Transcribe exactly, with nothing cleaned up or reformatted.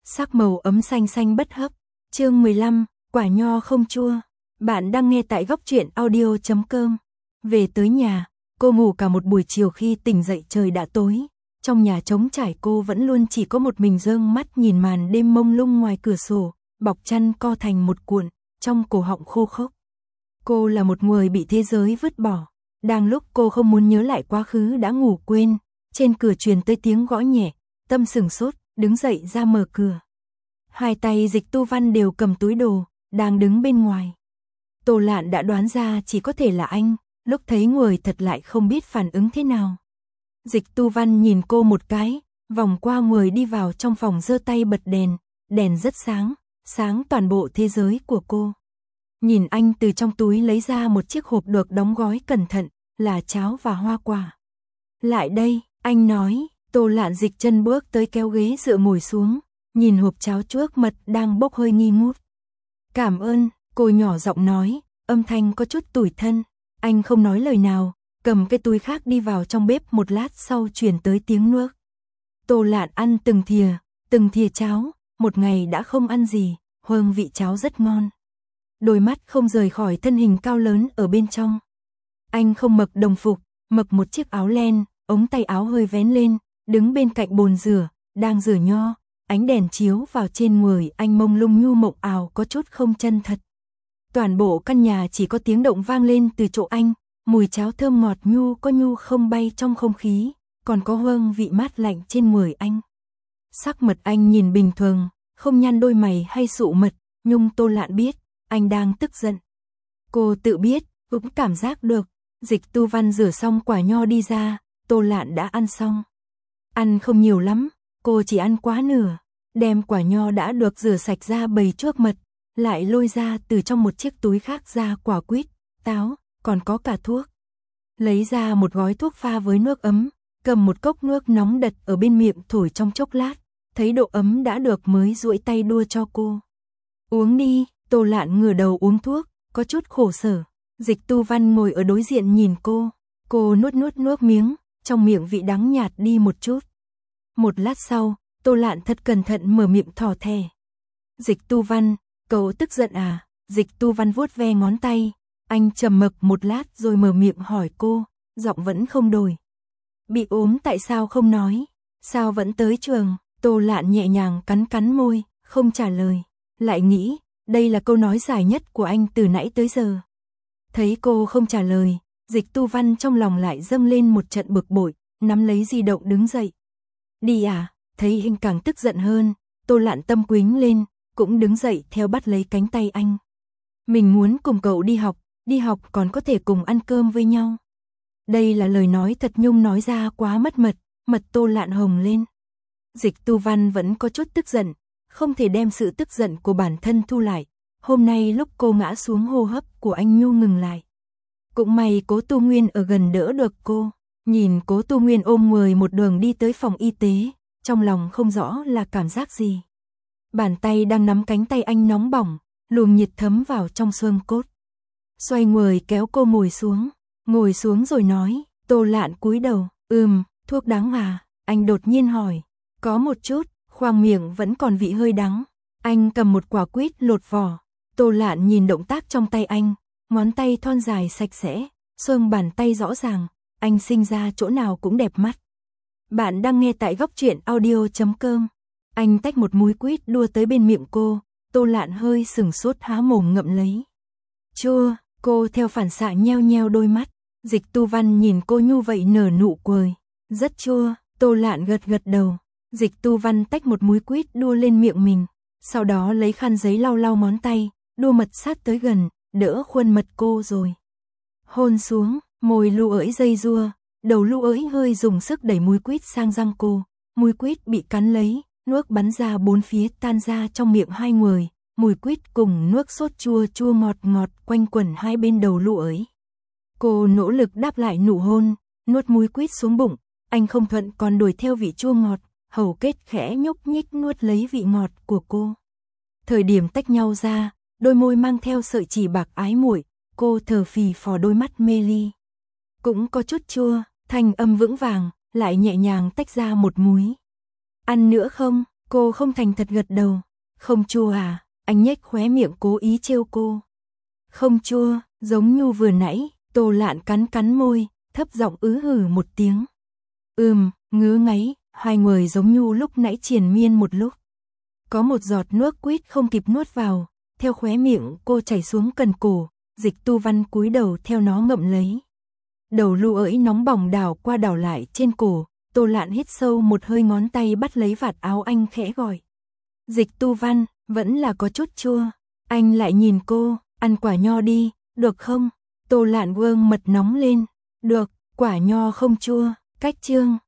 sắc màu ấm xanh xanh bất hấp. Chương mười lăm, quả nho không chua. Bạn đang nghe tại góc truyện audio chấm com. Về tới nhà, cô ngủ cả một buổi chiều, khi tỉnh dậy trời đã tối. Trong nhà trống trải, cô vẫn luôn chỉ có một mình giương mắt nhìn màn đêm mông lung ngoài cửa sổ, bọc chăn co thành một cuộn, trong cổ họng khô khốc. Cô là một người bị thế giới vứt bỏ. Đang lúc cô không muốn nhớ lại quá khứ đã ngủ quên, trên cửa truyền tới tiếng gõ nhẹ, Tâm sửng sốt, đứng dậy ra mở cửa. Hai tay Dịch Tu Văn đều cầm túi đồ, đang đứng bên ngoài. Tô Lạn đã đoán ra chỉ có thể là anh, lúc thấy người thật lại không biết phản ứng thế nào. Dịch Tu Văn nhìn cô một cái, vòng qua người đi vào trong phòng, giơ tay bật đèn, đèn rất sáng, sáng toàn bộ thế giới của cô. Nhìn anh từ trong túi lấy ra một chiếc hộp được đóng gói cẩn thận, là cháo và hoa quả. Lại đây, anh nói. Tô Lạn dịch chân bước tới kéo ghế dựa ngồi xuống, nhìn hộp cháo trước mật đang bốc hơi nghi ngút. Cảm ơn, cô nhỏ giọng nói, âm thanh có chút tủi thân. Anh không nói lời nào, cầm cái túi khác đi vào trong bếp, một lát sau truyền tới tiếng nước. Tô Lạn ăn từng thìa, từng thìa cháo, một ngày đã không ăn gì, hương vị cháo rất ngon. Đôi mắt không rời khỏi thân hình cao lớn ở bên trong. Anh không mặc đồng phục, mặc một chiếc áo len, ống tay áo hơi vén lên, đứng bên cạnh bồn rửa, đang rửa nho, ánh đèn chiếu vào trên người anh mông lung nhu mộng ảo, có chút không chân thật. Toàn bộ căn nhà chỉ có tiếng động vang lên từ chỗ anh, mùi cháo thơm ngọt nhu có nhu không bay trong không khí, còn có hương vị mát lạnh trên người anh. Sắc mặt anh nhìn bình thường, không nhăn đôi mày hay sụ mật, nhưng Tô Lạn biết, anh đang tức giận. Cô tự biết, cũng cảm giác được. Dịch Tu Văn rửa xong quả nho đi ra, Tô Lạn đã ăn xong. Ăn không nhiều lắm, cô chỉ ăn quá nửa, đem quả nho đã được rửa sạch ra bày trước mật, lại lôi ra từ trong một chiếc túi khác ra quả quýt, táo, còn có cả thuốc. Lấy ra một gói thuốc pha với nước ấm, cầm một cốc nước nóng đặt ở bên miệng thổi trong chốc lát, thấy độ ấm đã được mới duỗi tay đua cho cô. Uống đi. Tô Lạn ngửa đầu uống thuốc, có chút khổ sở. Dịch Tu Văn ngồi ở đối diện nhìn cô, cô nuốt nuốt nước miếng, trong miệng vị đắng nhạt đi một chút. Một lát sau, Tô Lạn thật cẩn thận mở miệng thỏ thè. Dịch Tu Văn, cậu tức giận à? Dịch Tu Văn vuốt ve ngón tay, anh trầm mặc một lát rồi mở miệng hỏi cô, giọng vẫn không đổi. Bị ốm tại sao không nói? Sao vẫn tới trường? Tô Lạn nhẹ nhàng cắn cắn môi, không trả lời, lại nghĩ, đây là câu nói dài nhất của anh từ nãy tới giờ. Thấy cô không trả lời, Dịch Tu Văn trong lòng lại dâng lên một trận bực bội, nắm lấy di động đứng dậy. Đi à? Thấy anh càng tức giận hơn, Tô Lạn tâm quính lên, cũng đứng dậy theo bắt lấy cánh tay anh. Mình muốn cùng cậu đi học, đi học còn có thể cùng ăn cơm với nhau. Đây là lời nói thật nhung nói ra quá mất mật, mặt Tô Lạn hồng lên. Dịch Tu Văn vẫn có chút tức giận, không thể đem sự tức giận của bản thân thu lại. Hôm nay lúc cô ngã xuống, hô hấp của anh nhu ngừng lại. Cũng may Cố Tu Nguyên ở gần đỡ được cô. Nhìn Cố Tu Nguyên ôm người một đường đi tới phòng y tế, trong lòng không rõ là cảm giác gì. Bàn tay đang nắm cánh tay anh nóng bỏng, luồng nhiệt thấm vào trong xương cốt. Xoay người kéo cô ngồi xuống, ngồi xuống rồi nói. Tô Lạn cúi đầu, ừm, thuốc đắng à? Anh đột nhiên hỏi. Có một chút, khoang miệng vẫn còn vị hơi đắng. Anh cầm một quả quýt lột vỏ. Tô Lạn nhìn động tác trong tay anh, ngón tay thon dài sạch sẽ, xương bàn tay rõ ràng, anh sinh ra chỗ nào cũng đẹp mắt. Bạn đang nghe tại góc truyện audio chấm com. Anh tách một múi quýt đua tới bên miệng cô, Tô Lạn hơi sừng sốt há mồm ngậm lấy. Chua, cô theo phản xạ nheo nheo đôi mắt. Dịch Tu Văn nhìn cô như vậy nở nụ cười. Rất chua. Tô Lạn gật gật đầu. Dịch Tu Văn tách một múi quýt đua lên miệng mình, sau đó lấy khăn giấy lau lau ngón tay, đua mật sát tới gần, đỡ khuôn mặt cô rồi hôn xuống, môi Lưu Ới dây dưa, đầu Lưu Ới hơi dùng sức đẩy múi quýt sang răng cô, múi quýt bị cắn lấy, nước bắn ra bốn phía tan ra trong miệng hai người, mùi quýt cùng nước sốt chua chua ngọt ngọt quanh quẩn hai bên đầu Lưu Ới. Cô nỗ lực đáp lại nụ hôn, nuốt múi quýt xuống bụng, anh không thuận còn đuổi theo vị chua ngọt. Hầu kết khẽ nhúc nhích nuốt lấy vị ngọt của cô. Thời điểm tách nhau ra, đôi môi mang theo sợi chỉ bạc ái muội, cô thở phì phò đôi mắt mê ly. Cũng có chút chua, thanh âm vững vàng, lại nhẹ nhàng tách ra một múi. Ăn nữa không? Cô không thành thật gật đầu. Không chua à? Anh nhếch khóe miệng cố ý trêu cô. Không chua, giống như vừa nãy. Tô Lạn cắn cắn môi, thấp giọng ứ hử một tiếng. Ừm, ngứa ngáy, hai người giống như lúc nãy triền miên một lúc. Có một giọt nước quýt không kịp nuốt vào, theo khóe miệng cô chảy xuống cần cổ, Dịch Tu Văn cúi đầu theo nó ngậm lấy. Đầu lu ỡi nóng bỏng đảo qua đảo lại trên cổ, Tô Lạn hít sâu một hơi, ngón tay bắt lấy vạt áo anh khẽ gọi. Dịch Tu Văn, vẫn là có chút chua. Anh lại nhìn cô, ăn quả nho đi, được không? Tô Lạn gương mật nóng lên. Được, quả nho không chua, cách chương.